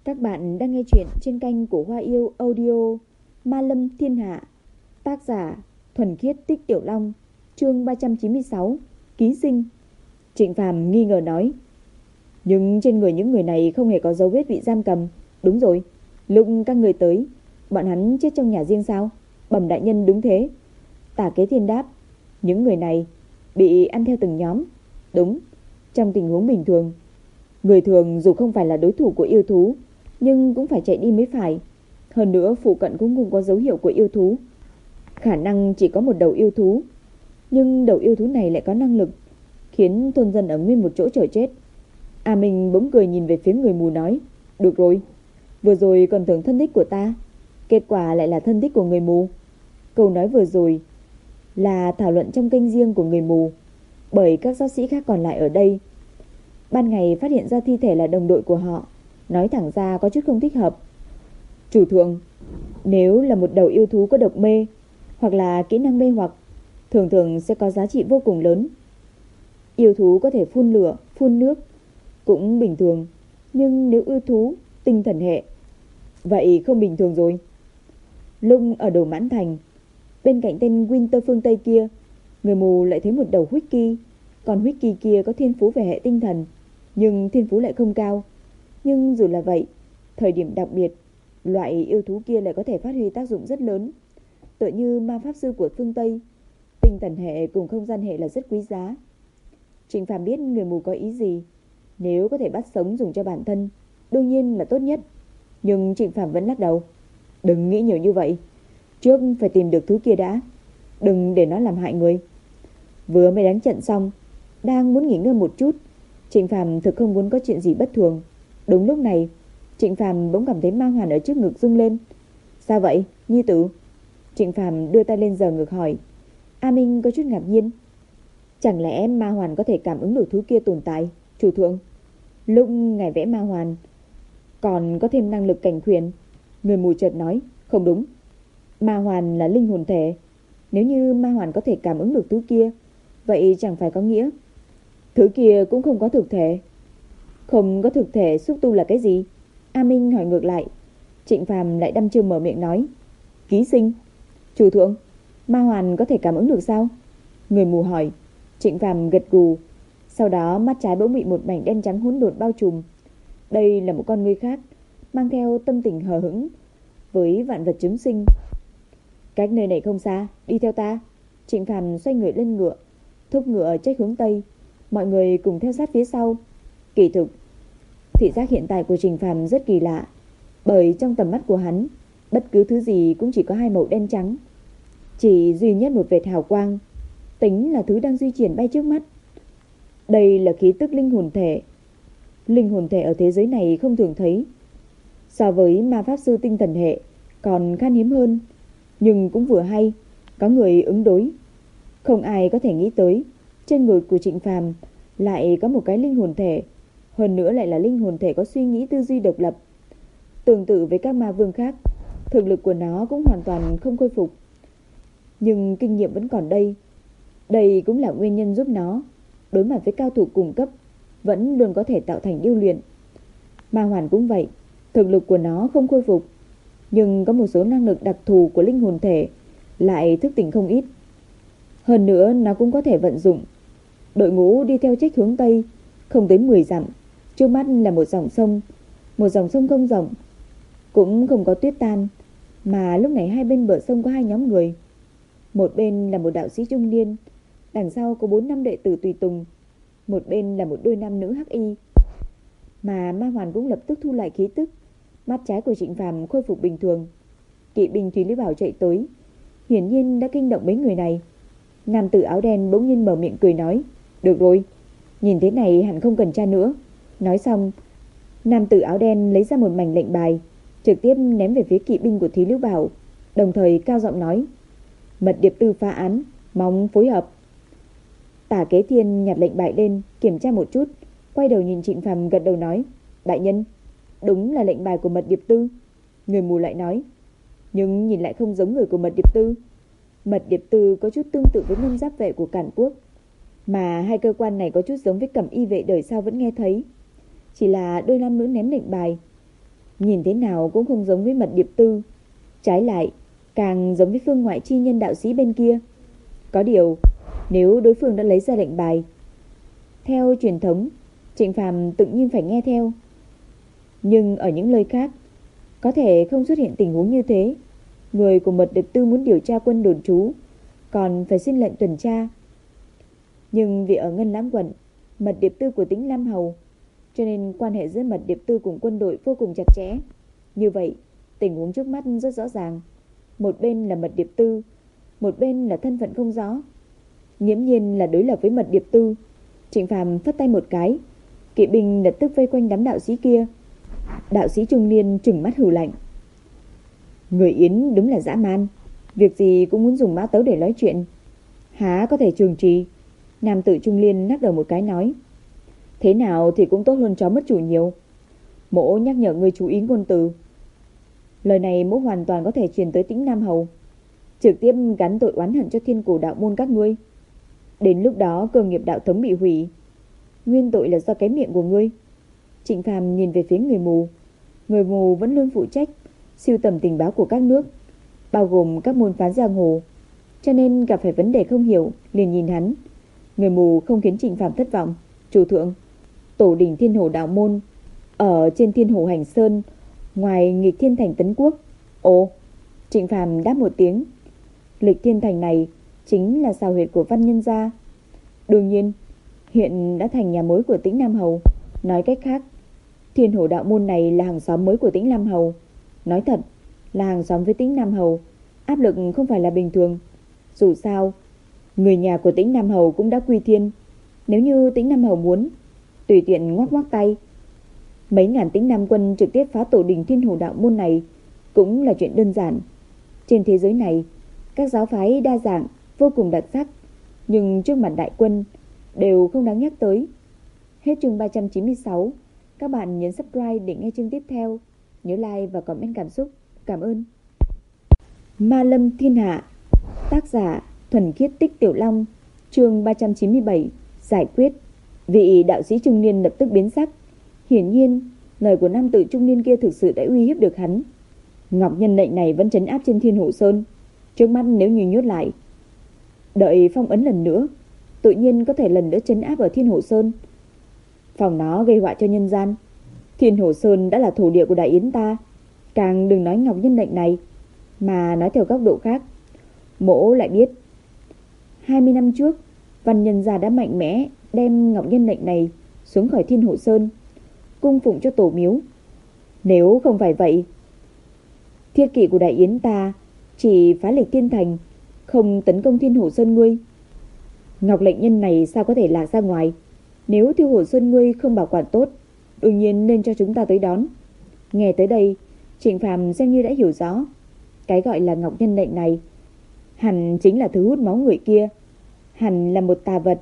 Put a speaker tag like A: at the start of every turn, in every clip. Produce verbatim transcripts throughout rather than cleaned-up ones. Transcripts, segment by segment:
A: Các bạn đang nghe chuyện trên kênh của Hoa Yêu Audio. Ma Lâm Thiên Hạ. Tác giả Thuần Khiết Tích Tiểu Long. Chương ba trăm chín mươi sáu. Ký sinh. Trịnh Phàm nghi ngờ nói: nhưng trên người những người này không hề có dấu vết bị giam cầm. Đúng rồi, lúc các người tới, bọn hắn chết trong nhà riêng sao? Bẩm đại nhân, đúng thế. Tả Kế Thiên đáp: những người này bị ăn theo từng nhóm. Đúng, trong tình huống bình thường, người thường dù không phải là đối thủ của yêu thú, nhưng cũng phải chạy đi mới phải. Hơn nữa phụ cận cũng không có dấu hiệu của yêu thú. Khả năng chỉ có một đầu yêu thú, nhưng đầu yêu thú này lại có năng lực khiến thôn dân ở nguyên một chỗ chờ chết. A Minh bỗng cười nhìn về phía người mù nói: được rồi, vừa rồi còn tưởng thân thích của ta, kết quả lại là thân thích của người mù. Câu nói vừa rồi là thảo luận trong kênh riêng của người mù, bởi các giáo sĩ khác còn lại ở đây ban ngày phát hiện ra thi thể là đồng đội của họ, nói thẳng ra có chút không thích hợp. Chủ thượng, nếu là một đầu yêu thú có độc mê hoặc là kỹ năng mê hoặc, thường thường sẽ có giá trị vô cùng lớn. Yêu thú có thể phun lửa, phun nước cũng bình thường, nhưng nếu yêu thú tinh thần hệ, vậy không bình thường rồi. Lung ở Đồ Mãn Thành, bên cạnh tên Winter phương Tây kia, người mù lại thấy một đầu Wiki. Còn Wiki kia có thiên phú về hệ tinh thần, nhưng thiên phú lại không cao. Nhưng dù là vậy, thời điểm đặc biệt, loại yêu thú kia lại có thể phát huy tác dụng rất lớn. Tựa như ma pháp sư của phương Tây, tinh thần hệ cùng không gian hệ là rất quý giá. Trịnh Phàm biết người mù có ý gì. Nếu có thể bắt sống dùng cho bản thân, đương nhiên là tốt nhất. Nhưng Trịnh Phàm vẫn lắc đầu: đừng nghĩ nhiều như vậy, trước phải tìm được thứ kia đã, đừng để nó làm hại người. Vừa mới đánh trận xong, đang muốn nghỉ ngơi một chút, Trịnh Phàm thực không muốn có chuyện gì bất thường. Đúng lúc này, Trịnh Phàm bỗng cảm thấy ma hoàn ở trước ngực rung lên. Sao vậy, nhi tử? Trịnh Phàm đưa tay lên giở ngực hỏi. A Minh có chút ngạc nhiên. Chẳng lẽ ma hoàn có thể cảm ứng được thứ kia tồn tại? Chủ thượng, lúc ngài vẽ ma hoàn còn có thêm năng lực cảnh khuyển. Người mù chợt nói: không đúng, ma hoàn là linh hồn thể. Nếu như ma hoàn có thể cảm ứng được thứ kia, vậy chẳng phải có nghĩa thứ kia cũng không có thực thể. Không có thực thể xúc tu là cái gì? A Minh hỏi ngược lại. Trịnh Phàm lại đăm chiêu mở miệng nói: ký sinh. Chủ thượng, ma hoàn có thể cảm ứng được sao? Người mù hỏi. Trịnh Phàm gật gù, sau đó mắt trái bỗng bị một mảnh đen trắng hỗn độn bao trùm. Đây là một con người khác, mang theo tâm tình hờ hững với vạn vật chúng sinh. Cách nơi này không xa, đi theo ta. Trịnh Phàm xoay người lên ngựa, thúc ngựa trách hướng tây. Mọi người cùng theo sát phía sau. Kỳ thực, thị giác hiện tại của Trịnh Phàm rất kỳ lạ, bởi trong tầm mắt của hắn, bất cứ thứ gì cũng chỉ có hai màu đen trắng, chỉ duy nhất một vệt hào quang, tính là thứ đang di chuyển bay trước mắt. Đây là khí tức linh hồn thể. Linh hồn thể ở thế giới này không thường thấy, so với ma pháp sư tinh thần hệ còn khan hiếm hơn, nhưng cũng vừa hay có người ứng đối. Không ai có thể nghĩ tới trên người của Trịnh Phàm lại có một cái linh hồn thể, hơn nữa lại là linh hồn thể có suy nghĩ tư duy độc lập. Tương tự với các ma vương khác, thực lực của nó cũng hoàn toàn không khôi phục, nhưng kinh nghiệm vẫn còn đây. Đây cũng là nguyên nhân giúp nó đối mặt với cao thủ cùng cấp vẫn luôn có thể tạo thành điêu luyện. Ma hoàn cũng vậy, thực lực của nó không khôi phục, nhưng có một số năng lực đặc thù của linh hồn thể lại thức tỉnh không ít. Hơn nữa nó cũng có thể vận dụng. Đội ngũ đi theo trách hướng tây, không tới mười dặm, trước mắt là một dòng sông. Một dòng sông không rộng, cũng không có tuyết tan, mà lúc này hai bên bờ sông có hai nhóm người. Một bên là một đạo sĩ trung niên, đằng sau có bốn năm đệ tử tùy tùng. Một bên là một đôi nam nữ hắc y. Mà ma hoàn cũng lập tức thu lại khí tức, mắt trái của Trịnh Phàm khôi phục bình thường. Kỵ binh Thúy Lý Bảo chạy tới, hiển nhiên đã kinh động mấy người này. Nam tử áo đen bỗng nhiên mở miệng cười nói: được rồi, nhìn thế này hẳn không cần tra nữa. Nói xong, nam tử áo đen lấy ra một mảnh lệnh bài, trực tiếp ném về phía kỵ binh của Thúy Lý Bảo, đồng thời cao giọng nói: Mật điệp tư phá án, mong phối hợp. Tả Kế Thiên nhặt lệnh bài lên, kiểm tra một chút, quay đầu nhìn Trịnh Phàm gật đầu nói: đại nhân, đúng là lệnh bài của Mật điệp tư. Người mù lại nói: nhưng nhìn lại không giống người của Mật điệp tư. Mật điệp tư có chút tương tự với ngân giáp vệ của Cản Quốc, mà hai cơ quan này có chút giống với cẩm y vệ đời sau vẫn nghe thấy. Chỉ là đôi nam nữ ném lệnh bài nhìn thế nào cũng không giống với Mật Điệp Tư, trái lại càng giống với Phương Ngoại chi nhân đạo sĩ bên kia. Có điều, nếu đối phương đã lấy ra lệnh bài, theo truyền thống, Trịnh Phàm tự nhiên phải nghe theo. Nhưng ở những nơi khác, có thể không xuất hiện tình huống như thế. Người của Mật Điệp Tư muốn điều tra quân đồn trú, còn phải xin lệnh tuần tra. Nhưng vì ở Ngân Lãng quận, Mật Điệp Tư của Tĩnh Lam Hầu, cho nên quan hệ giữa Mật Điệp Tư cùng quân đội vô cùng chặt chẽ. Như vậy, tình huống trước mắt rất rõ ràng. Một bên là Mật Điệp Tư, một bên là thân phận không rõ. Nghiễm nhiên là đối lập với Mật Điệp Tư. Trịnh Phàm phất tay một cái, kỵ binh lập tức vây quanh đám đạo sĩ kia. Đạo sĩ trung niên trừng mắt hừ lạnh. Người Yến đúng là dã man, việc gì cũng muốn dùng mã tấu để nói chuyện, há có thể trường trì. Nam tử trung niên lắc đầu một cái nói, thế nào thì cũng tốt hơn chó mất chủ nhiều. Mỗ nhắc nhở ngươi chú ý ngôn từ. Lời này mỗ hoàn toàn có thể truyền tới Tĩnh Nam Hầu, trực tiếp gắn tội oán hận cho thiên cổ đạo môn các ngươi. Đến lúc đó cơ nghiệp đạo thống bị hủy, nguyên tội là do cái miệng của ngươi. Trịnh Phàm nhìn về phía người mù. Người mù vẫn luôn phụ trách sưu tầm tình báo của các nước, bao gồm các môn phái giang hồ, cho nên gặp phải vấn đề không hiểu liền nhìn hắn. Người mù không khiến Trịnh Phàm thất vọng. Chủ thượng, tổ đình Thiên Hồ đạo môn ở trên Thiên Hồ Hành Sơn, ngoài Nghịch Thiên Thành Tấn Quốc. Ồ, Trịnh Phàm đáp một tiếng. Lịch Thiên Thành này chính là xào huyệt của Văn Nhân gia. Đương nhiên, hiện đã thành nhà mối của Tĩnh Nam Hầu. Nói cách khác, Thiên Hồ đạo môn này là hàng xóm mới của Tĩnh Nam Hầu. Nói thật, là hàng xóm với Tĩnh Nam Hầu, áp lực không phải là bình thường. Dù sao, người nhà của Tĩnh Nam Hầu cũng đã quy thiên. Nếu như Tĩnh Nam Hầu muốn, tùy tiện ngoắc ngoắc tay, mấy ngàn Tĩnh Nam quân trực tiếp phá tổ đình Thiên Hồ đạo môn này cũng là chuyện đơn giản. Trên thế giới này, các giáo phái đa dạng, vô cùng đặc sắc, nhưng trước mặt đại quân đều không đáng nhắc tới. Hết chương ba trăm chín mươi sáu. Các bạn nhấn subscribe để nghe chương tiếp theo. Nhớ like và comment cảm xúc. Cảm ơn. Ma Lâm Thiên Hạ. Tác giả Thuần Khiết Tích Tiểu Long. Chương ba trăm chín mươi bảy. Giải quyết. Vị đạo sĩ trung niên lập tức biến sắc. Hiển nhiên, lời của nam tử trung niên kia thực sự đã uy hiếp được hắn. Ngọc Nhân lệnh này vẫn trấn áp trên Thiên Hộ Sơn. Trước mắt nếu như nhốt lại, đợi phong ấn lần nữa, tự nhiên có thể lần nữa trấn áp ở Thiên Hộ Sơn, phòng nó gây họa cho nhân gian. Thiên Hộ Sơn đã là thổ địa của Đại Yến ta, càng đừng nói Ngọc Nhân lệnh này. Mà nói theo góc độ khác, mỗ lại biết hai mươi năm trước Văn Nhân gia đã mạnh mẽ đem Ngọc Nhân lệnh này xuống khỏi Thiên Hộ Sơn, cung phụng cho tổ miếu. Nếu không phải vậy, thiết kỵ của Đại Yến ta chỉ phá Lịch Thiên Thành, không tấn công Thiên Hộ Sơn ngươi. Ngọc lệnh nhân này sao có thể lạc ra ngoài? Nếu Thiên Hộ Sơn ngươi không bảo quản tốt, đương nhiên nên cho chúng ta tới đón. Nghe tới đây, Trịnh Phàm xem như đã hiểu rõ, cái gọi là Ngọc Nhân lệnh này hẳn chính là thứ hút máu người kia, hẳn là một tà vật.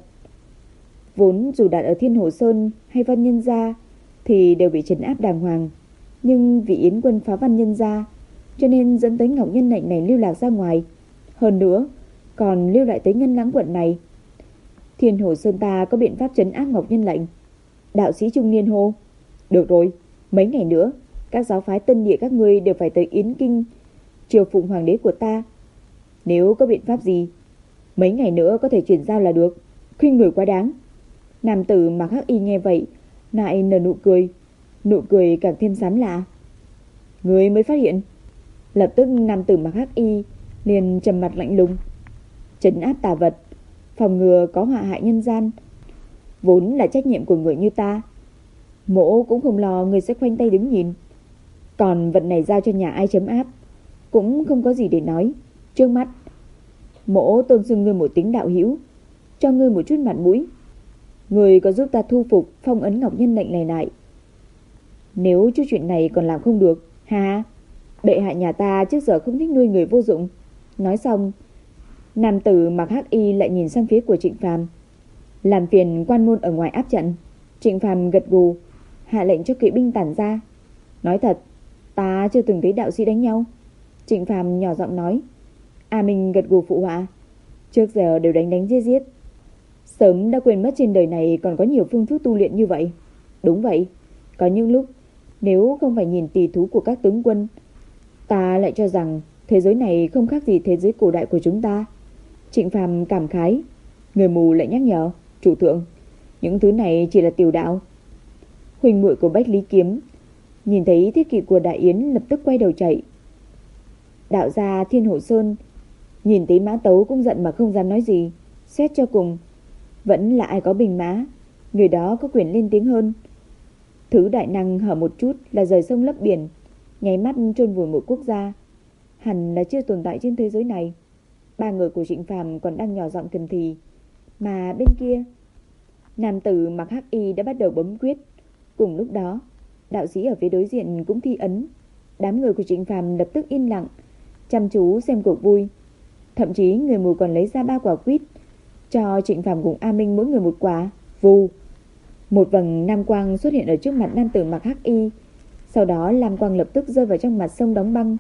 A: Vốn dù đặt ở Thiên Hộ Sơn hay Văn Nhân gia thì đều bị trấn áp đàng hoàng, nhưng vì Yến quân phá Văn Nhân gia, cho nên dẫn tới Ngọc Nhân lệnh này lưu lạc ra ngoài. Hơn nữa, còn lưu lại tới Ngân Lãng quận này. Thiên Hồ Sơn ta có biện pháp trấn áp Ngọc Nhân lệnh. Đạo sĩ trung niên hô. Được rồi, mấy ngày nữa, các giáo phái tân địa các ngươi đều phải tới Yến Kinh triều phụng hoàng đế của ta. Nếu có biện pháp gì, mấy ngày nữa có thể chuyển giao là được. Khuyên người quá đáng. Nam tử mặc hắc y nghe vậy, lại nở nụ cười. Nụ cười càng thêm sán lạ. Người mới phát hiện. Lập tức nam tử mặc hắc y liền trầm mặt lạnh lùng. Trấn áp tà vật, phòng ngừa có họa hại nhân gian, vốn là trách nhiệm của người như ta. Mỗ cũng không lo người sẽ khoanh tay đứng nhìn. Còn vật này giao cho nhà ai chấm áp cũng không có gì để nói. Trước mắt, mỗ tôn xưng ngươi một tiếng đạo hữu, cho ngươi một chút mặt mũi. Ngươi có giúp ta thu phục phong ấn Ngọc Nhân lệnh này lại. Nếu chút chuyện này còn làm không được, ha, bệ hạ nhà ta trước giờ không thích nuôi người vô dụng. Nói xong, nam tử mặc hắc y lại nhìn sang phía của Trịnh Phàm. Làm phiền quan môn ở ngoài áp trận. Trịnh Phàm gật gù, hạ lệnh cho kỵ binh tản ra. Nói thật, ta chưa từng thấy đạo sĩ đánh nhau. Trịnh Phàm nhỏ giọng nói. A Minh gật gù phụ họa. Trước giờ đều đánh đánh giết giết, sớm đã quên mất trên đời này còn có nhiều phương thức tu luyện như vậy. Đúng vậy, có những lúc Nếu không phải nhìn tỷ thú của các tướng quân, ta lại cho rằng thế giới này không khác gì thế giới cổ đại của chúng ta. Trịnh Phàm cảm khái. Người mù lại nhắc nhở, chủ thượng, những thứ này chỉ là tiểu đạo. Huỳnh muội của Bách Lý Kiếm nhìn thấy thiết kỵ của Đại Yến lập tức quay đầu chạy. Đạo gia Thiên Hổ Sơn nhìn thấy Mã Tấu cũng giận mà không dám nói gì. Xét cho cùng vẫn là ai có bình mã, người đó có quyền lên tiếng hơn. Thứ đại năng hở một chút là rời sông lấp biển, nháy mắt chôn vùi một quốc gia. Hẳn là chưa tồn tại trên thế giới này. Ba người của Trịnh Phàm còn đang nhỏ giọng thầm thì, mà bên kia nam tử mặc hắc y đã bắt đầu bấm quyết. Cùng lúc đó, đạo sĩ ở phía đối diện cũng thi ấn. Đám người của Trịnh Phàm lập tức im lặng, chăm chú xem cuộc vui. Thậm chí người mù còn lấy ra ba quả quýt, cho Trịnh Phàm cùng A Minh mỗi người một quả. Vù, một vầng lam quang xuất hiện ở trước mặt nam tử mặc hắc y. Sau đó lam quang lập tức rơi vào trong mặt sông đóng băng.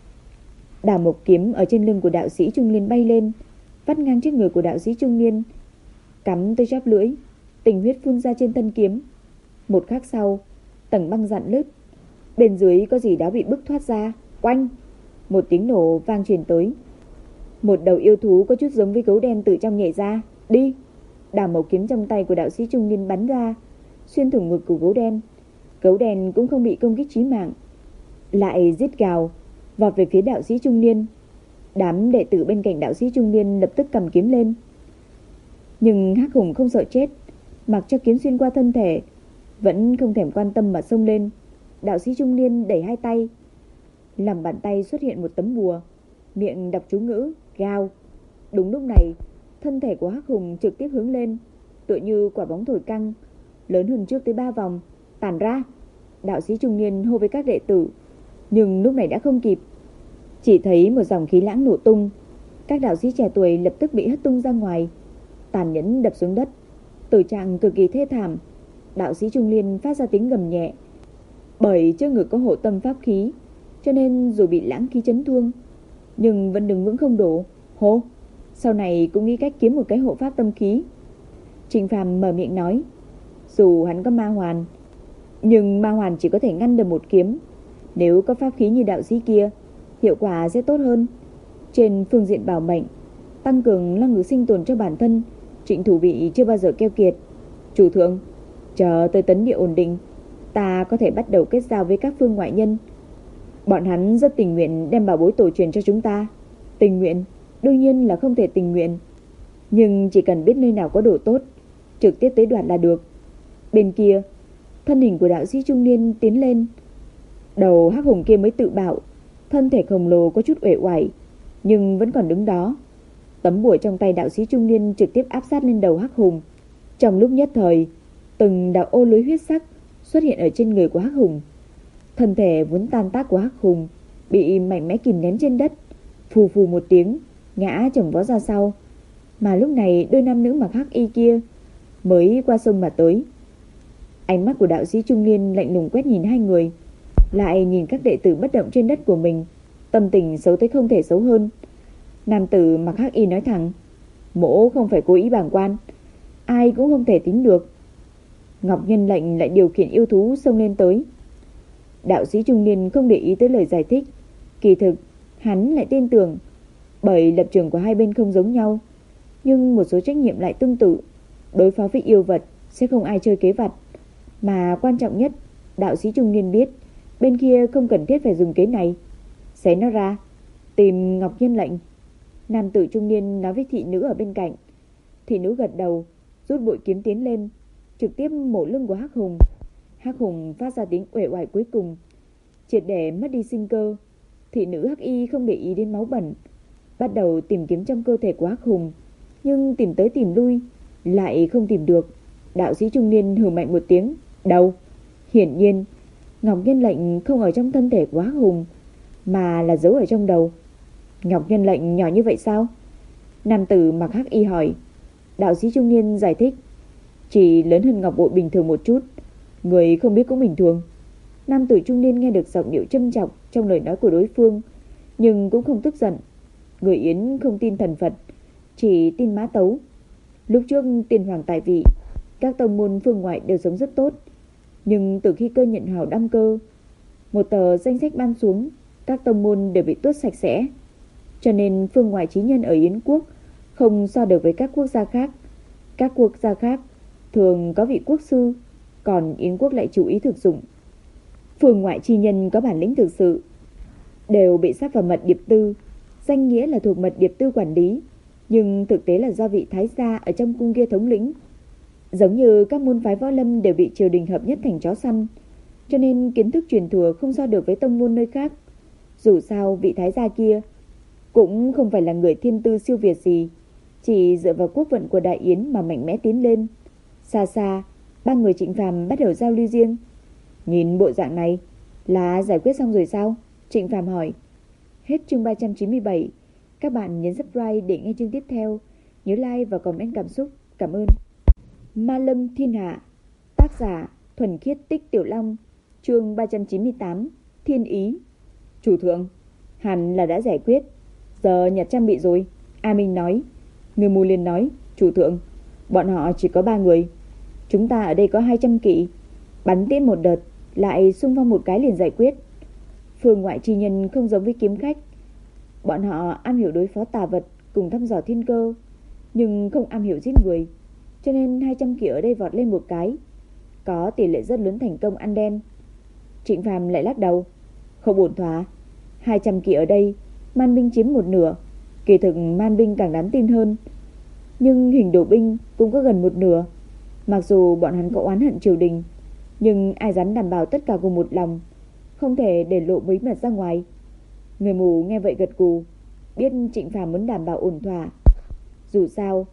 A: Đào mộc kiếm ở trên lưng của đạo sĩ trung niên bay lên, vắt ngang trước người của đạo sĩ trung niên, cắm tới chóp lưỡi, tình huyết phun ra trên thân kiếm. Một khắc sau, tầng băng dạn nứt, bên dưới có gì đó bị bức thoát ra. Oanh, một tiếng nổ vang truyền tới. Một đầu yêu thú có chút giống với gấu đen từ trong nhảy ra. Đi! Đào mộc kiếm trong tay của đạo sĩ trung niên bắn ra, xuyên thủng ngực của gấu đen. Gấu đen cũng không bị công kích chí mạng, lại rít gào vọt về phía đạo sĩ trung niên. Đám đệ tử bên cạnh đạo sĩ trung niên lập tức cầm kiếm lên. Nhưng Hắc Hùng không sợ chết, mặc cho kiếm xuyên qua thân thể, vẫn không thèm quan tâm mà xông lên. Đạo sĩ trung niên đẩy hai tay, lòng bàn tay xuất hiện một tấm bùa, miệng đọc chú ngữ, gào. Đúng lúc này, thân thể của Hắc Hùng trực tiếp hướng lên, tựa như quả bóng thổi căng, lớn hơn trước tới ba vòng. Tản ra! Đạo sĩ trung niên hô với các đệ tử, nhưng lúc này đã không kịp. Chỉ thấy một dòng khí lãng nổ tung, các đạo sĩ trẻ tuổi lập tức bị hất tung ra ngoài, tàn nhẫn đập xuống đất, tử trạng cực kỳ thê thảm. Đạo sĩ trung niên phát ra tiếng gầm nhẹ, bởi trước ngực có hộ tâm pháp khí, cho nên dù bị lãng khí chấn thương, nhưng vẫn đứng vững không đổ. Hô, sau này cũng nghĩ cách kiếm một cái hộ pháp tâm khí. Trịnh Phàm mở miệng nói, dù hắn có ma hoàn, nhưng ma hoàn chỉ có thể ngăn được một kiếm. Nếu có pháp khí như đạo sĩ kia, hiệu quả sẽ tốt hơn. Trên phương diện bảo mệnh, tăng cường năng lực sinh tồn cho bản thân, Trịnh thủ vị chưa bao giờ keo kiệt. Chủ thượng, chờ tới tấn địa ổn định, ta có thể bắt đầu kết giao với các phương ngoại nhân. Bọn hắn rất tình nguyện đem bảo bối tổ truyền cho chúng ta. Tình nguyện? Đương nhiên là không thể tình nguyện, nhưng chỉ cần biết nơi nào có đồ tốt, trực tiếp tới đoạt là được. Bên kia, thân hình của đạo sĩ trung niên tiến lên. Đầu Hắc Hùng kia mới tự bạo, thân thể khổng lồ có chút uể oải, nhưng vẫn còn đứng đó. Tấm bùa trong tay đạo sĩ trung niên trực tiếp áp sát lên đầu Hắc Hùng. Trong lúc nhất thời, từng đạo ô lưới huyết sắc xuất hiện ở trên người của Hắc Hùng. Thân thể vốn tan tác của Hắc Hùng bị mạnh mẽ kìm nén trên đất, phù phù một tiếng ngã chồng vó ra sau. Mà lúc này đôi nam nữ mặc hắc y kia mới qua sông mà tới. Ánh mắt của đạo sĩ trung niên lạnh lùng quét nhìn hai người, lại nhìn các đệ tử bất động trên đất của mình, tâm tình xấu tới không thể xấu hơn. Nam tử mặc hắc y nói thẳng, mỗ không phải cố ý bàng quan, ai cũng không thể tính được. Ngọc Nhân Lệnh lại điều khiển yêu thú xông lên tới. Đạo sĩ trung niên không để ý tới lời giải thích, kỳ thực hắn lại tin tưởng, bởi lập trường của hai bên không giống nhau, nhưng một số trách nhiệm lại tương tự. Đối phó với yêu vật sẽ không ai chơi kế vặt, mà quan trọng nhất, đạo sĩ trung niên biết bên kia không cần thiết phải dùng kế này. Xé nó ra, tìm Ngọc Nhân Lệnh. Nam tử trung niên nói với thị nữ ở bên cạnh. Thị nữ gật đầu, rút bội kiếm tiến lên, trực tiếp mổ lưng của Hắc Hùng. Hắc Hùng phát ra tiếng uể oải cuối cùng, triệt để mất đi sinh cơ. Thị nữ Hắc Y không để ý đến máu bẩn, bắt đầu tìm kiếm trong cơ thể của Hắc Hùng, nhưng tìm tới tìm lui lại không tìm được. Đạo sĩ trung niên hừ mạnh một tiếng, đầu. Hiển nhiên Ngọc Nhân Lệnh không ở trong thân thể của Hắc Hùng, mà là giấu ở trong đầu. Ngọc Nhân Lệnh nhỏ như vậy sao? Nam tử mặc hắc y hỏi. Đạo sĩ trung niên giải thích, chỉ lớn hơn ngọc bội bình thường một chút, người không biết cũng bình thường. Nam tử trung niên nghe được giọng điệu châm chọc trong lời nói của đối phương, nhưng cũng không tức giận. Người Yến không tin thần Phật, chỉ tin Mã Tấu. Lúc trước tiên hoàng tại vị, các tông môn phương ngoại đều sống rất tốt, nhưng từ khi cơ nhận hào đăng cơ, Một tờ danh sách ban xuống, các tông môn đều bị tuốt sạch sẽ. Cho nên phương ngoại chí nhân ở Yến quốc không so được với các quốc gia khác. Các quốc gia khác thường có vị quốc sư, còn Yến quốc lại chú ý thực dụng. Phương ngoại chi nhân có bản lĩnh thực sự đều bị sắp vào mật điệp tư, danh nghĩa là thuộc mật điệp tư quản lý, nhưng thực tế là do vị thái gia ở trong cung kia thống lĩnh. Giống như các môn phái võ lâm đều bị triều đình hợp nhất thành chó săn, cho nên kiến thức truyền thừa không so được với tông môn nơi khác. Dù sao vị thái gia kia cũng không phải là người thiên tư siêu việt gì, chỉ dựa vào quốc vận của Đại Yến mà mạnh mẽ tiến lên. Xa xa, ba người Trịnh Phàm bắt đầu giao lưu riêng. Nhìn bộ dạng này là giải quyết xong rồi sao? Trịnh Phàm hỏi. Hết chương ba trăm chín mươi bảy. Các bạn nhấn subscribe để nghe chương tiếp theo. Nhớ like và comment cảm xúc. Cảm ơn. Ma Lâm Thiên Hạ. Tác giả Thuần Khiết Tích Tiểu Long. Chương ba trăm chín mươi tám. Thiên Ý. Chủ thượng, hẳn là đã giải quyết, giờ nhặt trang bị rồi. A Minh nói. Người mù liền nói. Chủ thượng, bọn họ chỉ có ba người, chúng ta ở đây có hai trăm kỵ, bắn tiễn một đợt lại xung phong một cái liền giải quyết. Phương ngoại chi nhân không giống với kiếm khách, bọn họ am hiểu đối phó tà vật cùng thăm dò thiên cơ, nhưng không am hiểu giết người, cho nên hai trăm kỵ ở đây vọt lên một cái, có tỷ lệ rất lớn thành công ăn đen. Trịnh Phàm lại lắc đầu. Không ổn thỏa, hai trăm kỵ ở đây man binh chiếm một nửa, kỳ thực man binh càng đáng tin hơn, nhưng hình đồ binh cũng có gần một nửa. Mặc dù bọn hắn có oán hận triều đình, nhưng ai dám đảm bảo tất cả cùng một lòng, không thể để lộ bí mật ra ngoài. Người mù nghe vậy gật gù, biết Trịnh Phàm muốn đảm bảo ổn thỏa. Dù sao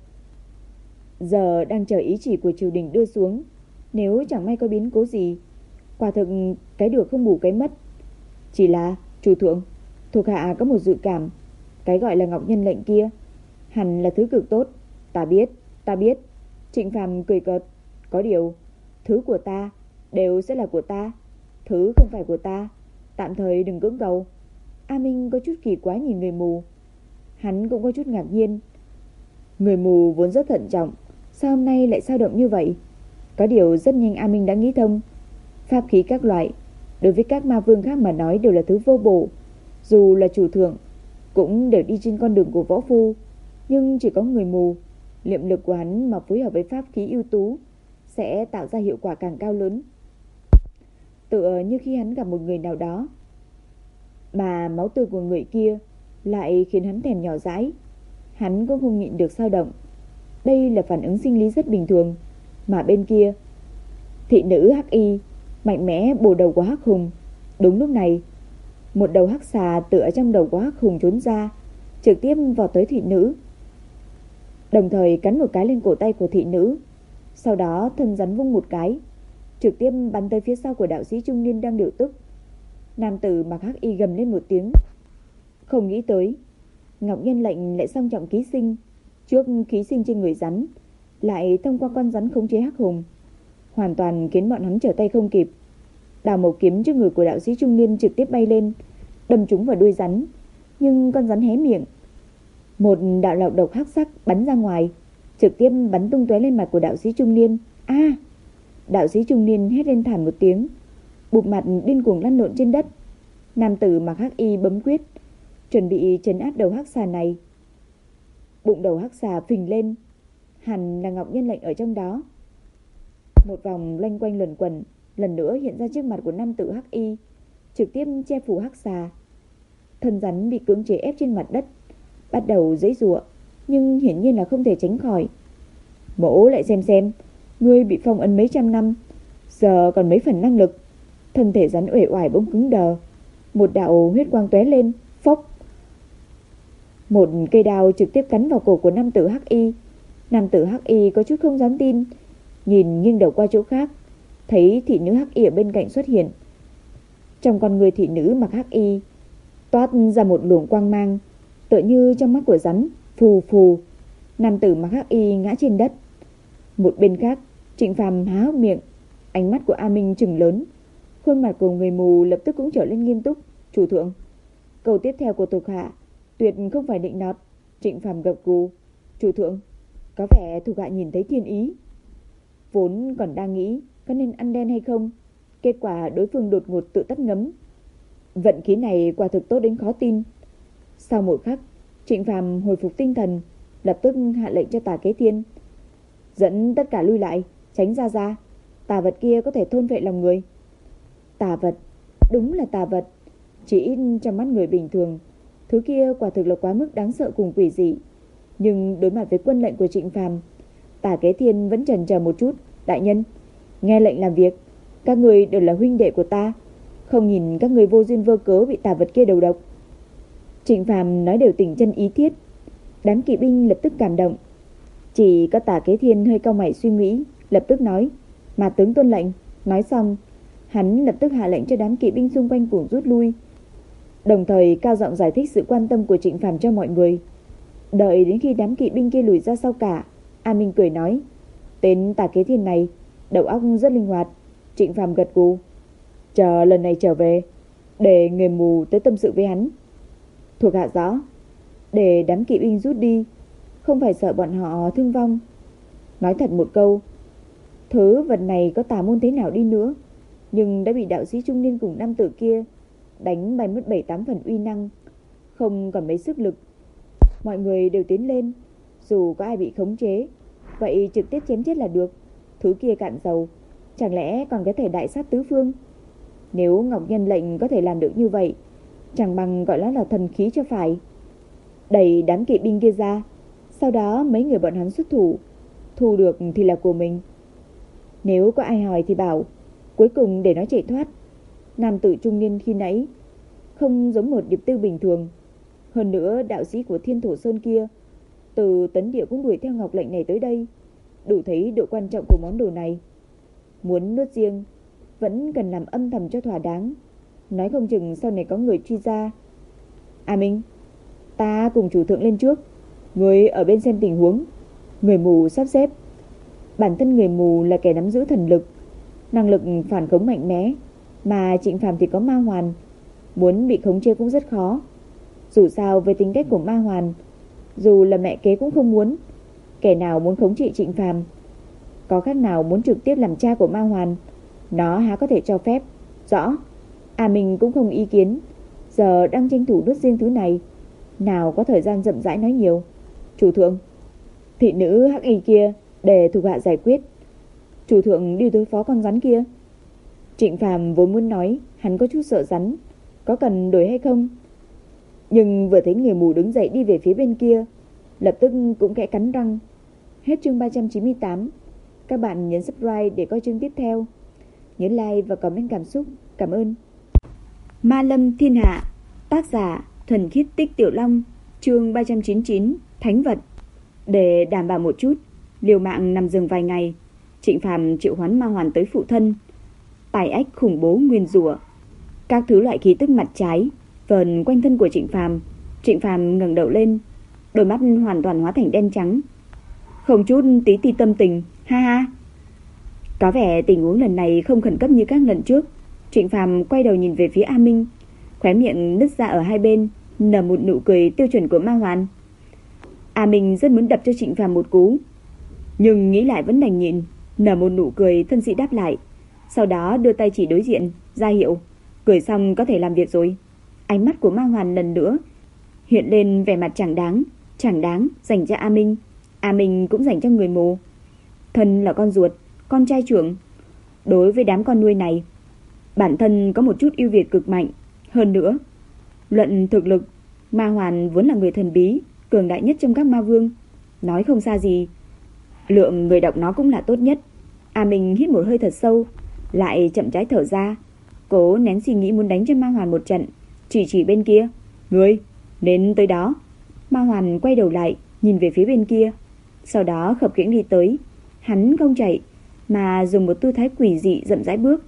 A: giờ đang chờ ý chỉ của triều đình đưa xuống, nếu chẳng may có biến cố gì, quả thực cái được không bù cái mất. Chỉ là chủ thượng, thuộc hạ có một dự cảm, cái gọi là Ngọc Nhân lệnh kia hẳn là thứ cực tốt. Ta biết, ta biết. Trịnh Phàm cười cợt. Có điều, thứ của ta đều sẽ là của ta, thứ không phải của ta tạm thời đừng cưỡng cầu. A Minh có chút kỳ quái nhìn người mù, hắn cũng có chút ngạc nhiên. Người mù vốn rất thận trọng, sao hôm nay lại dao động như vậy? Có điều rất nhanh A Minh đã nghĩ thông. Pháp khí các loại đối với các ma vương khác mà nói đều là thứ vô bổ, dù là chủ thượng cũng đều đi trên con đường của võ phu, nhưng chỉ có người mù, liệm lực của hắn mà phối hợp với pháp khí ưu tú sẽ tạo ra hiệu quả càng cao lớn. Tựa như khi hắn gặp một người nào đó mà máu tươi của người kia lại khiến hắn thèm nhỏ dãi, hắn cũng không nhịn được dao động. Đây là phản ứng sinh lý rất bình thường. Mà bên kia, thị nữ Hắc Y mạnh mẽ bổ đầu của Hắc Hùng. Đúng lúc này, một đầu hắc xà tựa trong đầu của Hắc Hùng trốn ra, trực tiếp vào tới thị nữ, đồng thời cắn một cái lên cổ tay của thị nữ. Sau đó thân rắn vung một cái, trực tiếp bắn tới phía sau của đạo sĩ trung niên đang điều tức. Nam tử mặc hắc y gầm lên một tiếng. Không nghĩ tới Ngọc Nhân lệnh lại song trọng ký sinh, trước ký sinh trên người rắn, lại thông qua con rắn khống chế Hắc Hùng, hoàn toàn khiến bọn hắn trở tay không kịp. Đào mộc kiếm trước người của đạo sĩ trung niên trực tiếp bay lên, đâm trúng vào đuôi rắn, nhưng con rắn hé miệng, một đạo lọc độc hắc sắc bắn ra ngoài, trực tiếp bắn tung tóe lên mặt của đạo sĩ trung niên. A! À, đạo sĩ trung niên hét lên thảm một tiếng, bụp mặt điên cuồng lăn lộn trên đất. Nam tử mặc hắc y bấm quyết, chuẩn bị trấn áp đầu hắc xà này. Bụng đầu hắc xà phình lên, hẳn là Ngọc Nhân lệnh ở trong đó. Một vòng loanh quanh luẩn quẩn lần nữa hiện ra trước mặt của nam tử hắc y, trực tiếp che phủ hắc xà. Thân rắn bị cưỡng chế ép trên mặt đất, bắt đầu giãy giụa, nhưng hiển nhiên là không thể tránh khỏi. Mỗ lại xem xem, ngươi bị phong ấn mấy trăm năm, giờ còn mấy phần năng lực. Thân thể rắn uể oải bỗng cứng đờ, một đạo huyết quang tóe lên, phốc. Một cây đao trực tiếp cắn vào cổ của nam tử hắc y. Nam tử hắc y có chút không dám tin, nhìn nghiêng đầu qua chỗ khác, thấy thị nữ hắc y ở bên cạnh xuất hiện. Trong con người thị nữ mặc hắc y toát ra một luồng quang mang, tựa như trong mắt của rắn, phù phù. Nam tử mặc hắc y ngã trên đất. Một bên khác, Trịnh Phàm há hốc miệng, ánh mắt của A Minh trừng lớn, khuôn mặt của người mù lập tức cũng trở nên nghiêm túc. Chủ thượng, câu tiếp theo của thuộc hạ tuyệt không phải định nọt. Trịnh Phàm gật gù. Chủ thượng, có vẻ thuộc hạ nhìn thấy thiên ý. Vốn còn đang nghĩ có nên ăn đen hay không, kết quả đối phương đột ngột tự tắt ngấm, Vận khí này quả thực tốt đến khó tin. Sau một khắc, Trịnh Phàm hồi phục tinh thần, lập tức hạ lệnh cho Tả Kế Thiên dẫn tất cả lui lại, tránh ra ra. Tà vật kia có thể thôn vệ lòng người. Tà vật, đúng là tà vật. Chỉ ít trong mắt người bình thường, thứ kia quả thực là quá mức đáng sợ cùng quỷ dị. Nhưng đối mặt với quân lệnh của Trịnh Phàm, Tả Kế Thiên vẫn chần chờ một chút. Đại nhân, nghe lệnh làm việc. Các người đều là huynh đệ của ta, không nhìn các người vô duyên vô cớ bị tà vật kia đầu độc. Trịnh Phàm nói đều tình chân ý thiết. Đám kỵ binh lập tức cảm động. Chỉ có Tả Kế Thiên hơi cau mày suy nghĩ, lập tức nói: Mà tướng tuân lệnh. Nói xong, hắn lập tức hạ lệnh cho đám kỵ binh xung quanh cùng rút lui, đồng thời cao giọng giải thích sự quan tâm của Trịnh Phàm cho mọi người. Đợi đến khi đám kỵ binh kia lùi ra sau cả, A Minh cười nói: Tên Tả Kế Thiên này đầu óc rất linh hoạt. Trịnh Phàm gật gù: Chờ lần này trở về, để người mù tới tâm sự với hắn. Thuộc hạ rõ. Để đám kỵ binh rút đi, không phải sợ bọn họ thương vong. Nói thật một câu, thứ vật này có tà môn thế nào đi nữa, nhưng đã bị đạo sĩ trung niên cùng nam tử kia đánh bay mất bảy tám phần uy năng, không còn mấy sức lực. Mọi người đều tiến lên, dù có ai bị khống chế, vậy trực tiếp chém chết là được. Thứ kia cạn dầu, chẳng lẽ còn có thể đại sát tứ phương? Nếu Ngọc Nhân lệnh có thể làm được như vậy, chẳng bằng gọi nó là thần khí cho phải. Đẩy đám kỵ binh kia ra, sau đó mấy người bọn hắn xuất thủ, thu được thì là của mình. Nếu có ai hỏi thì bảo, cuối cùng để nó chạy thoát. Nam tử trung niên khi nãy không giống một điệp tư bình thường. Hơn nữa đạo sĩ của Thiên Thổ Sơn kia từ Tấn Địa cũng đuổi theo Ngọc lệnh này tới đây, đủ thấy độ quan trọng của món đồ này. Muốn nuốt riêng vẫn cần làm âm thầm cho thỏa đáng, nói không chừng sau này có người truy ra. A Minh, ta cùng chủ thượng lên trước, người ở bên xem tình huống. Người mù sắp xếp. Bản thân người mù là kẻ nắm giữ thần lực, năng lực phản khống mạnh mẽ, mà Trịnh Phàm thì có ma hoàn, muốn bị khống chế cũng rất khó. Dù sao với tính cách của ma hoàn, dù là mẹ kế cũng không muốn. Kẻ nào muốn khống trị Trịnh Phàm, có khác nào muốn trực tiếp làm cha của ma hoàn. Nó há có thể cho phép. Rõ. À mình cũng không ý kiến. Giờ đang tranh thủ nuốt riêng thứ này, nào có thời gian rậm rãi nói nhiều. Chủ thượng, thị nữ hắc y kia để thuộc hạ giải quyết. Chủ thượng đi đối phó con rắn kia. Trịnh Phàm vốn muốn nói hắn có chút sợ rắn, có cần đổi hay không, nhưng vừa thấy người mù đứng dậy đi về phía bên kia, lập tức cũng khẽ cắn răng. Hết chương ba trăm chín mươi tám. Các bạn nhấn subscribe để coi chương tiếp theo. Nhớ like và comment cảm xúc. Cảm ơn. Ma Lâm Thiên Hạ. Tác giả Thuần Khiết Tích Tiểu Long. Chương ba trăm chín mươi chín. Thánh vật. Để đảm bảo một chút, liều mạng nằm giường vài ngày, Trịnh Phàm triệu hoán ma hoàn tới phụ thân. Tài ách khủng bố nguyên rủa, các thứ loại khí tức mặt trái vờn quanh thân của Trịnh Phàm. Trịnh Phàm ngẩng đầu lên, đôi mắt hoàn toàn hóa thành đen trắng, không chút tí ti tâm tình. Ha ha. Có vẻ tình huống lần này không khẩn cấp như các lần trước. Trịnh Phàm quay đầu nhìn về phía A Minh, khóe miệng nứt ra ở hai bên, nở một nụ cười tiêu chuẩn của ma hoàn. A Minh rất muốn đập cho Trịnh Phàm một cú, nhưng nghĩ lại vẫn đành nhịn, nở một nụ cười thân sĩ đáp lại, sau đó đưa tay chỉ đối diện, ra hiệu cười xong có thể làm việc rồi. Ánh mắt của ma hoàn lần nữa hiện lên vẻ mặt chẳng đáng, chẳng đáng dành cho A Minh. A Minh cũng dành cho người mù. Thân là con ruột, con trai trưởng, đối với đám con nuôi này, bản thân có một chút ưu việt cực mạnh. Hơn nữa, luận thực lực, ma hoàn vốn là người thần bí, cường đại nhất trong các ma vương, nói không xa gì. Lượng người đọc nó cũng là tốt nhất. A Minh hít một hơi thật sâu, lại chậm rãi thở ra, cố nén suy nghĩ muốn đánh cho ma hoàn một trận, chỉ chỉ bên kia. Ngươi đến tới đó. Ma hoàn quay đầu lại nhìn về phía bên kia, sau đó khập khiễng đi tới. Hắn không chạy, mà dùng một tư thái quỷ dị chậm rãi bước,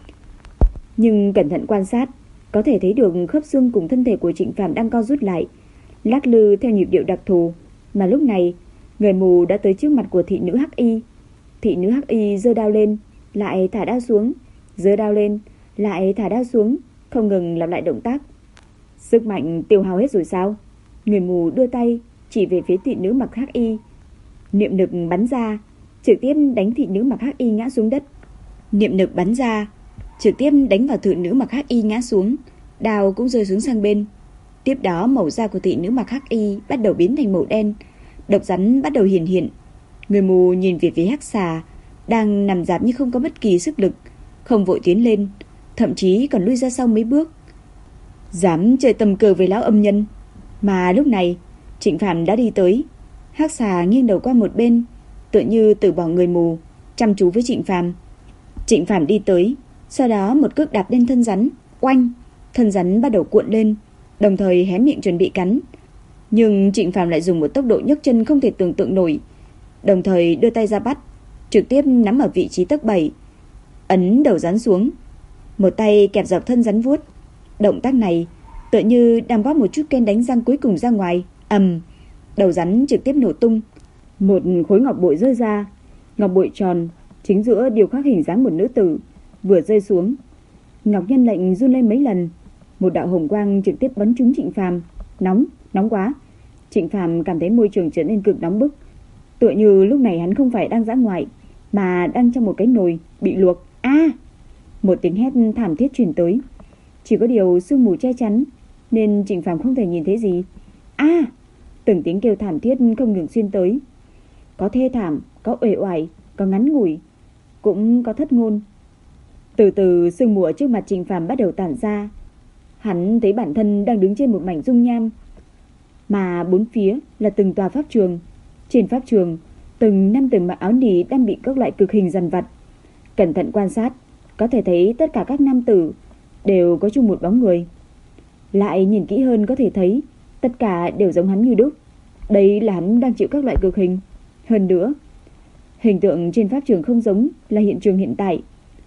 A: nhưng cẩn thận quan sát, có thể thấy được khớp xương cùng thân thể của Trịnh Phàm đang co rút lại, lắc lư theo nhịp điệu đặc thù. Mà lúc này, người mù đã tới trước mặt của thị nữ hắc y. Thị nữ hắc y giơ đao lên, lại thả đao xuống, giơ đao lên, lại thả đao xuống, không ngừng lặp lại động tác. Sức mạnh tiêu hao hết rồi sao? Người mù đưa tay chỉ về phía thị nữ mặc hắc y, niệm lực bắn ra, trực tiếp đánh thị nữ mặc hắc y ngã xuống đất. Niệm lực bắn ra, trực tiếp đánh vào thị nữ mặc hắc y ngã xuống. đao cũng rơi xuống sang bên. Tiếp đó màu da của thị nữ mặc hắc y bắt đầu biến thành màu đen, độc rắn bắt đầu hiện hiện. Người mù nhìn về phía hắc xà đang nằm rạp như không có bất kỳ sức lực, không vội tiến lên, thậm chí còn lui ra sau mấy bước. Dám chơi tầm cờ với lão âm nhân. Mà lúc này Trịnh Phàm đã đi tới. Hắc xà nghiêng đầu qua một bên, tựa như từ bỏ người mù, chăm chú với Trịnh Phàm. Trịnh Phàm đi tới, sau đó một cước đạp lên thân rắn, oanh, thân rắn bắt đầu cuộn lên, đồng thời hé miệng chuẩn bị cắn. Nhưng Trịnh Phàm lại dùng một tốc độ nhấc chân không thể tưởng tượng nổi, đồng thời đưa tay ra bắt, trực tiếp nắm ở vị trí tấc bảy, ấn đầu rắn xuống, một tay kẹp dọc thân rắn vuốt. Động tác này tựa như đang bóp một chút ken đánh răng cuối cùng ra ngoài. Ầm, đầu rắn trực tiếp nổ tung, một khối ngọc bội rơi ra. Ngọc bội tròn, chính giữa điêu khắc hình dáng một nữ tử, vừa rơi xuống, Ngọc Nhân Lệnh run lên mấy lần, một đạo hồng quang trực tiếp bắn trúng Trịnh Phàm. Nóng, nóng quá. Trịnh Phàm cảm thấy môi trường trở nên cực nóng bức, tựa như lúc này hắn không phải đang dã ngoại, mà đang trong một cái nồi bị luộc. A! À! Một tiếng hét thảm thiết truyền tới. Chỉ có điều sương mù che chắn nên Trịnh Phàm không thể nhìn thấy gì. A! À! Từng tiếng kêu thảm thiết không ngừng xuyên tới. Có thê thảm, có uể oải, có ngắn ngủi, cũng có thất ngôn. Từ từ sương mù ở trước mặt Trịnh Phàm bắt đầu tản ra. Hắn thấy bản thân đang đứng trên một mảnh dung nham, mà bốn phía là từng tòa pháp trường. Trên pháp trường, từng nam tử mặc áo nỉ đang bị các loại cực hình dằn vặt. Cẩn thận quan sát, có thể thấy tất cả các nam tử đều có chung một bóng người. Lại nhìn kỹ hơn có thể thấy tất cả đều giống hắn như đúc. Đây là hắn đang chịu các loại cực hình. Hơn nữa, hình tượng trên pháp trường không giống là hiện trường hiện tại.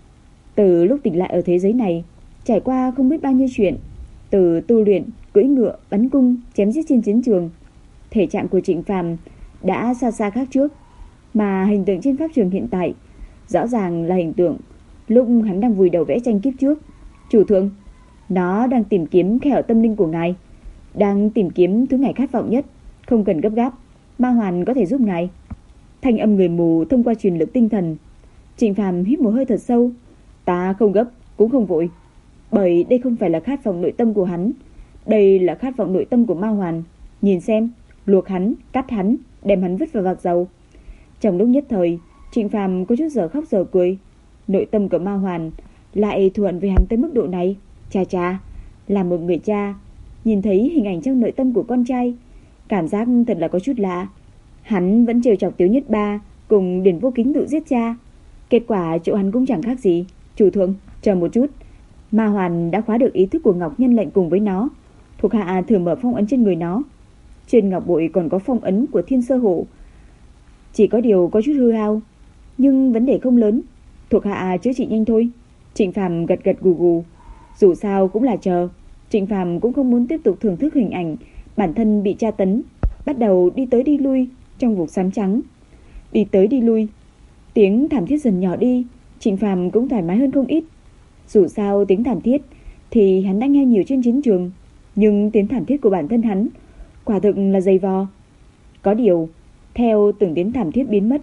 A: Từ lúc tỉnh lại ở thế giới này, trải qua không biết bao nhiêu chuyện, từ tu luyện, cưỡi ngựa, bắn cung, chém giết trên chiến trường, thể trạng của Trịnh Phàm đã xa xa khác trước. Mà hình tượng trên pháp trường hiện tại rõ ràng là hình tượng lúc hắn đang vùi đầu vẽ tranh kiếp trước. Chủ thượng, nó đang tìm kiếm khe ở tâm linh của ngài, đang tìm kiếm thứ ngài khát vọng nhất. Không cần gấp gáp, Ma Hoàn có thể giúp ngài. Thanh âm người mù thông qua truyền lực tinh thần. Trịnh Phàm hít một hơi thật sâu. Ta không gấp, cũng không vội, bởi đây không phải là khát vọng nội tâm của hắn, đây là khát vọng nội tâm của Ma Hoàn. Nhìn xem, luộc hắn, cắt hắn, đem hắn vứt vào vạc dầu. Trong lúc nhất thời, Trịnh Phàm có chút giờ khóc giờ cười. Nội tâm của Ma Hoàn lại thù hận với hắn tới mức độ này. Cha cha, là một người cha, nhìn thấy hình ảnh trong nội tâm của con trai, cảm giác thật là có chút lạ. Hắn vẫn trêu chọc Tiếu Nhất Ba cùng Điền Vô Kính tự giết cha, kết quả chỗ hắn cũng chẳng khác gì. Chủ thượng, chờ một chút. Ma Hoàn đã khóa được ý thức của Ngọc Nhân Lệnh cùng với nó. Thuộc hạ thử mở phong ấn trên người nó. Trên ngọc bội còn có phong ấn của Thiên Sơ Hổ, chỉ có điều có chút hư hao, nhưng vấn đề không lớn. Thuộc hạ chữa trị nhanh thôi. Trịnh Phàm gật gật gù gù. Dù sao cũng là chờ. Trịnh Phàm cũng không muốn tiếp tục thưởng thức hình ảnh bản thân bị tra tấn, bắt đầu đi tới đi lui trong vùng xám trắng. Đi tới đi lui, tiếng thảm thiết dần nhỏ đi. Trịnh Phàm cũng thoải mái hơn không ít. Dù sao tiếng thảm thiết thì hắn đã nghe nhiều trên chiến trường, nhưng tiếng thảm thiết của bản thân hắn quả thực là dày vò. Có điều, theo từng tiếng thảm thiết biến mất,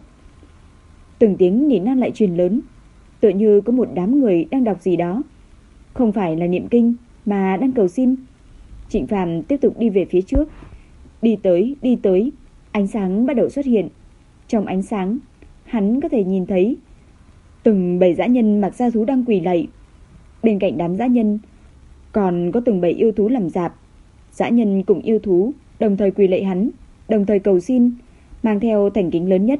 A: từng tiếng nỉ non lại truyền lớn, tựa như có một đám người đang đọc gì đó, không phải là niệm kinh mà đang cầu xin. Trịnh Phàm tiếp tục đi về phía trước, đi tới, đi tới, ánh sáng bắt đầu xuất hiện. Trong ánh sáng, hắn có thể nhìn thấy từng bầy dã nhân mặc da thú đang quỳ lạy. Bên cạnh đám dã nhân còn có từng bầy yêu thú làm rạp. Dã nhân cùng yêu thú đồng thời quỳ lạy hắn, đồng thời cầu xin, mang theo thành kính lớn nhất.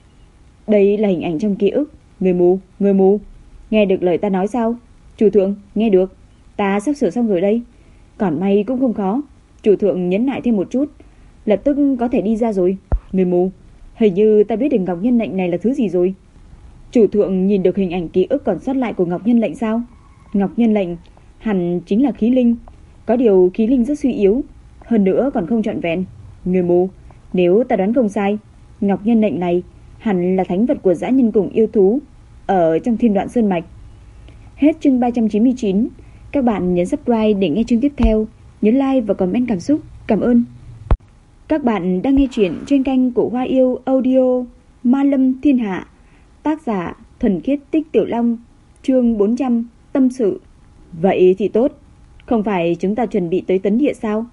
A: Đây là hình ảnh trong ký ức. Người mù, người mù, nghe được lời ta nói sao? Chủ thượng, nghe được. Ta sắp sửa xong rồi đây. Còn may cũng không khó. Chủ thượng nhấn lại thêm một chút, lập tức có thể đi ra rồi. Người mù, hình như ta biết được Ngọc Nhân Lệnh này là thứ gì rồi. Chủ thượng nhìn được hình ảnh ký ức còn sót lại của Ngọc Nhân Lệnh sao? Ngọc Nhân Lệnh hẳn chính là khí linh, có điều khí linh rất suy yếu, hơn nữa còn không trọn vẹn. Người mù, nếu ta đoán không sai, Ngọc Nhân Lệnh này hẳn là thánh vật của dã nhân cùng yêu thú ở trong Thiên Đoạn Sơn Mạch. Hết chương ba trăm chín mươi chín. Các bạn nhấn subscribe để nghe chương tiếp theo, nhấn like và comment cảm xúc. Cảm ơn. Các bạn đang nghe chuyện trên kênh của Hoa Yêu Audio. Ma Lâm Thiên Hạ, tác giả Thuần Khiết Tích Tiểu Long, chương bốn trăm, tâm sự. Vậy thì tốt, Không phải chúng ta chuẩn bị tới Tấn Địa sao?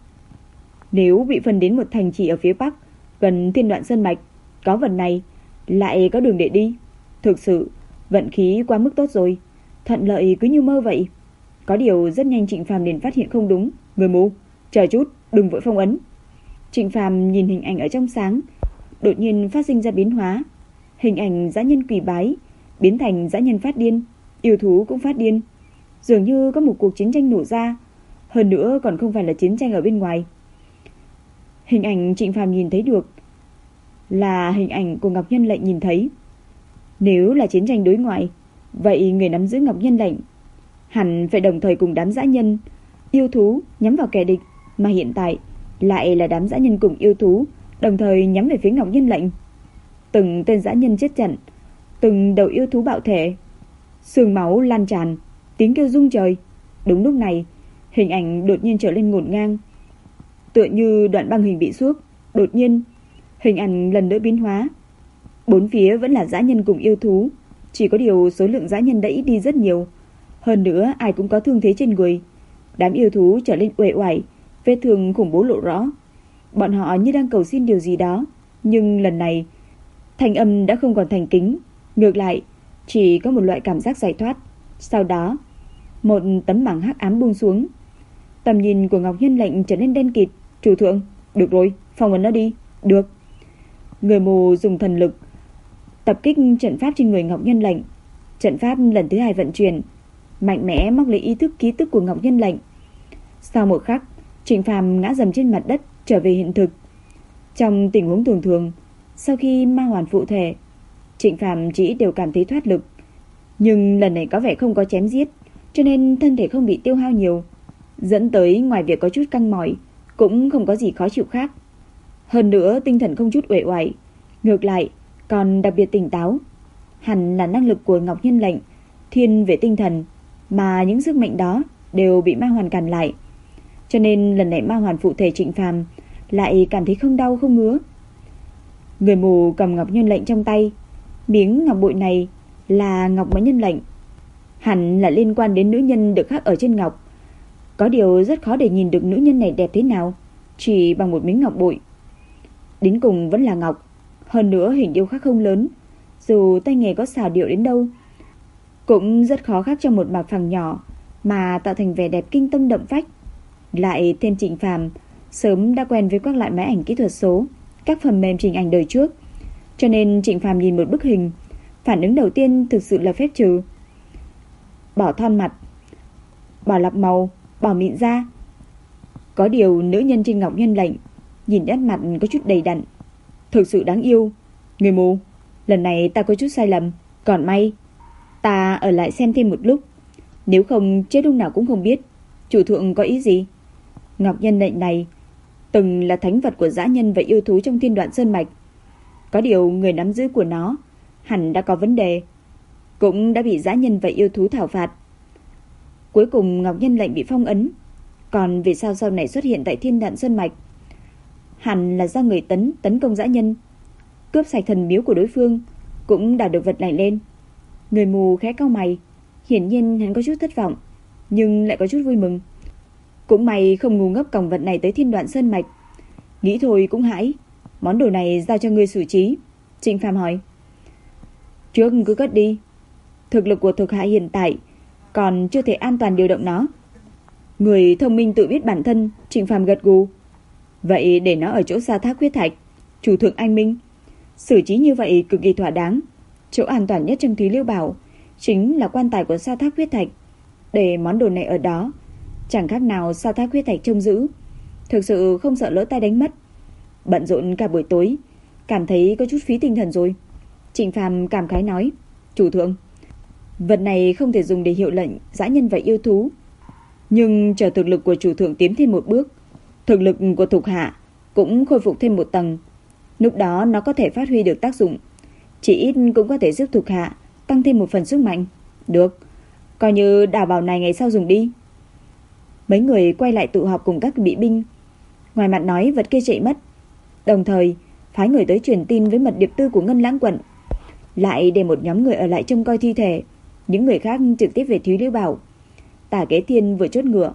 A: Nếu bị phân đến một thành trì ở phía Bắc, gần Thiên Đoạn Sơn Mạch, có vật này, lại có đường để đi. Thực sự, vận khí quá mức tốt rồi, thuận lợi cứ như mơ vậy. Có điều rất nhanh Trịnh Phàm liền phát hiện không đúng. Người mù, chờ chút, đừng vội phong ấn. Trịnh Phàm nhìn hình ảnh ở trong sáng, đột nhiên phát sinh ra biến hóa. Hình ảnh dã nhân quỳ bái biến thành dã nhân phát điên, yêu thú cũng phát điên. Dường như có một cuộc chiến tranh nổ ra, hơn nữa còn không phải là chiến tranh ở bên ngoài. Hình ảnh Trịnh Phàm nhìn thấy được là hình ảnh của Ngọc Nhân Lệnh nhìn thấy. Nếu là chiến tranh đối ngoại, vậy người nắm giữ Ngọc Nhân Lệnh hẳn phải đồng thời cùng đám dã nhân, yêu thú nhắm vào kẻ địch, mà hiện tại lại là đám dã nhân cùng yêu thú đồng thời nhắm về phía Ngọc Nhân Lệnh. Từng tên dã nhân chết trận, từng đầu yêu thú bạo thể, xương máu lan tràn, tiếng kêu rung trời. Đúng lúc này, hình ảnh đột nhiên trở lên ngổn ngang, tựa như đoạn băng hình bị xuốc. Đột nhiên, hình ảnh lần nữa biến hóa. Bốn phía vẫn là dã nhân cùng yêu thú, chỉ có điều số lượng dã nhân đã ít đi rất nhiều. Hơn nữa ai cũng có thương thế trên người. Đám yêu thú trở lên uể oải, vết thương khủng bố lộ rõ. Bọn họ như đang cầu xin điều gì đó, nhưng lần này thanh âm đã không còn thành kính, ngược lại chỉ có một loại cảm giác giải thoát. Sau đó, một tấm mảng hắc ám buông xuống. Tầm nhìn của Ngọc Nhân Lệnh trở nên đen kịt. Chủ thượng, được rồi, phong ấn nó đi. Được. Người mù dùng thần lực tập kích trận pháp trên người Ngọc Nhân Lệnh. Trận pháp lần thứ hai vận chuyển, mạnh mẽ móc lấy ý thức ký tức của Ngọc Nhân Lệnh. Sau một khắc, Trịnh Phàm ngã dầm trên mặt đất, trở về hiện thực. Trong tình huống thường thường, sau khi ma hoàn phụ thể, Trịnh Phàm chỉ đều cảm thấy thoát lực, nhưng lần này có vẻ không có chém giết, cho nên thân thể không bị tiêu hao nhiều, dẫn tới ngoài việc có chút căng mỏi, cũng không có gì khó chịu khác. Hơn nữa tinh thần không chút uể oải, ngược lại còn đặc biệt tỉnh táo. Hẳn là năng lực của Ngọc Nhân Lệnh thiên về tinh thần, mà những sức mạnh đó đều bị ma hoàn cản lại, cho nên lần này ma hoàn phụ thể Trịnh Phàm lại cảm thấy không đau không ngứa. Người mù cầm Ngọc Nhân Lệnh trong tay. Miếng ngọc bội này là Ngọc Nhân Lệnh, hẳn là liên quan đến nữ nhân được khắc ở trên ngọc. Có điều rất khó để nhìn được nữ nhân này đẹp thế nào chỉ bằng một miếng ngọc bội. Đến cùng vẫn là ngọc, hơn nữa hình điêu khắc không lớn, dù tay nghề có xảo điệu đến đâu cũng rất khó khắc trong một mạc phẳng nhỏ mà tạo thành vẻ đẹp kinh tâm động phách. Lại thêm Trịnh Phàm sớm đã quen với các loại máy ảnh kỹ thuật số, các phần mềm chỉnh ảnh đời trước, cho nên Trịnh Phàm nhìn một bức hình, phản ứng đầu tiên thực sự là phép trừ. Bỏ thon mặt, bỏ lọc màu, bỏ mịn da. Có điều nữ nhân trên Ngọc Nhân Lệnh nhìn nét mặt có chút đầy đặn, thực sự đáng yêu. Người mù, lần này ta có chút sai lầm, còn may ta ở lại xem thêm một lúc, nếu không chết lúc nào cũng không biết chủ thượng có ý gì. Ngọc Nhân Lệnh này từng là thánh vật của dã nhân và yêu thú trong Thiên Đoạn Sơn Mạch, có điều người nắm giữ của nó hẳn đã có vấn đề, cũng đã bị dã nhân và yêu thú thảo phạt. Cuối cùng Ngọc Nhân Lệnh bị phong ấn, còn vì sao sau này xuất hiện tại Thiên Đoạn Sơn Mạch, hẳn là do người tấn tấn công dã nhân, cướp sạch thần miếu của đối phương, cũng đào được vật này lên. Người mù khẽ cau mày, hiển nhiên hắn có chút thất vọng, nhưng lại có chút vui mừng. Cũng may không ngu ngốc còng vật này tới Thiên Đoạn Sơn Mạch. Nghĩ thôi cũng hãi. Món đồ này giao cho ngươi xử trí. Trịnh Phàm hỏi. Trước cứ cất đi, thực lực của thuộc hạ hiện tại còn chưa thể an toàn điều động nó. Người thông minh tự biết bản thân. Trịnh Phàm gật gù. Vậy để nó ở chỗ Sa Thác Huyết Thạch. Chủ thượng anh minh, xử trí như vậy cực kỳ thỏa đáng. Chỗ an toàn nhất trong Thúy Liêu Bảo chính là quan tài của Sa Thác Huyết Thạch. Để món đồ này ở đó chẳng khác nào Sa Thác Huyết Thạch trông giữ, thực sự không sợ lỡ tay đánh mất. Bận rộn cả buổi tối, cảm thấy có chút phí tinh thần rồi. Trịnh Phàm cảm khái nói. Chủ thượng, vật này không thể dùng để hiệu lệnh dã nhân và yêu thú, nhưng chờ thực lực của chủ thượng tiến thêm một bước, thực lực của thuộc hạ cũng khôi phục thêm một tầng, lúc đó nó có thể phát huy được tác dụng, chỉ ít cũng có thể giúp thuộc hạ tăng thêm một phần sức mạnh. Được, coi như đào bảo này ngày sau dùng đi. Mấy người quay lại tụ họp cùng các bị binh, ngoài mặt nói vật kia chạy mất, đồng thời phái người tới truyền tin với mật điệp tư của Ngân Lãng quận, lại để một nhóm người ở lại trông coi thi thể, những người khác trực tiếp về Thúy Liêu Bảo. Tả Kế Thiên vừa chốt ngựa,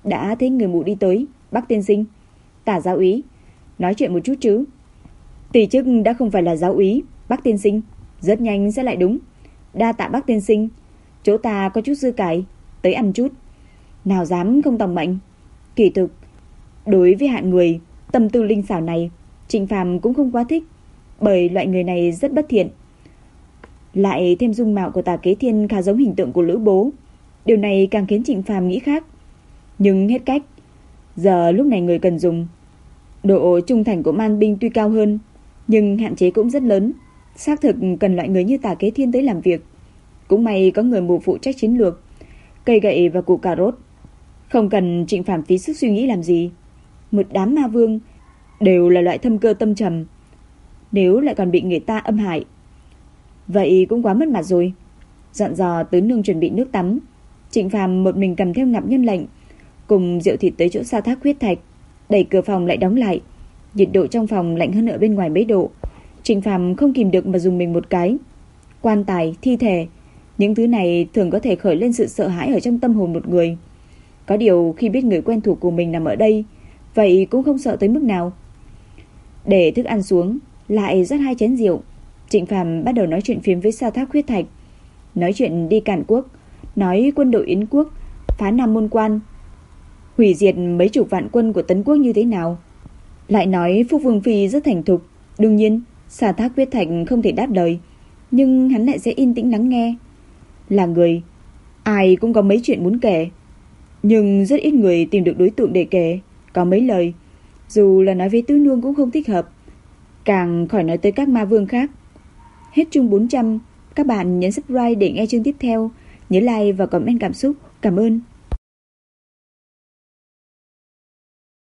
A: Đã thấy người mù đi tới. Bác tiên sinh. Tả giáo úy. Nói chuyện một chút chứ. Tỷ chức đã không phải là giáo úy. Bác tiên sinh. Rất nhanh sẽ lại đúng. Đa tạ bác tiên sinh. Chỗ ta có chút dư cải. Tới ăn chút. Nào dám không tòng mệnh. Kỳ thực, đối với hạng người tâm tư linh xảo này, Trịnh Phàm cũng không quá thích. Bởi loại người này rất bất thiện. Lại thêm dung mạo của Tả Kế Thiên khá giống hình tượng của Lữ Bố. Điều này càng khiến Trịnh Phàm nghĩ khác. Nhưng hết cách. Giờ lúc này người cần dùng. Độ trung thành của man binh tuy cao hơn, nhưng hạn chế cũng rất lớn. Xác thực cần loại người như Tả Kế Thiên tới làm việc. Cũng may có người mù phụ trách chiến lược, cây gậy và củ cà rốt. Không cần Trịnh Phàm phí sức suy nghĩ làm gì. Một đám ma vương đều là loại thâm cơ tâm trầm. Nếu lại còn bị người ta âm hại, vậy cũng quá mất mặt rồi. Dặn dò tứ nương chuẩn bị nước tắm, Trịnh Phàm một mình cầm theo ngặp nhân lệnh cùng rượu thịt tới chỗ sa thác huyết thạch. Đẩy cửa phòng lại đóng lại. Nhiệt độ trong phòng lạnh hơn ở bên ngoài mấy độ. Trịnh Phàm không kìm được mà dùng mình một cái. Quan tài, thi thể, những thứ này thường có thể khởi lên sự sợ hãi ở trong tâm hồn một người. Có điều khi biết người quen thuộc của mình nằm ở đây, vậy cũng không sợ tới mức nào. Để thức ăn xuống, lại rót hai chén rượu, Trịnh Phàm bắt đầu nói chuyện phiếm với sa thác huyết thạch. Nói chuyện đi càn quốc, nói quân đội Yến quốc phá Nam Môn Quan, hủy diệt mấy chục vạn quân của Tấn quốc như thế nào. Lại nói Phúc Vương Phi rất thành thục. Đương nhiên sa thác huyết thạch không thể đáp lời, nhưng hắn lại sẽ yên tĩnh lắng nghe. Là người, ai cũng có mấy chuyện muốn kể, nhưng rất ít người tìm được đối tượng để kể. Có mấy lời, dù là nói với tứ nương cũng không thích hợp, càng khỏi nói tới các ma vương khác. Hết chương bốn trăm. Các bạn nhấn subscribe để nghe chương tiếp theo. Nhớ like và comment cảm xúc. Cảm ơn.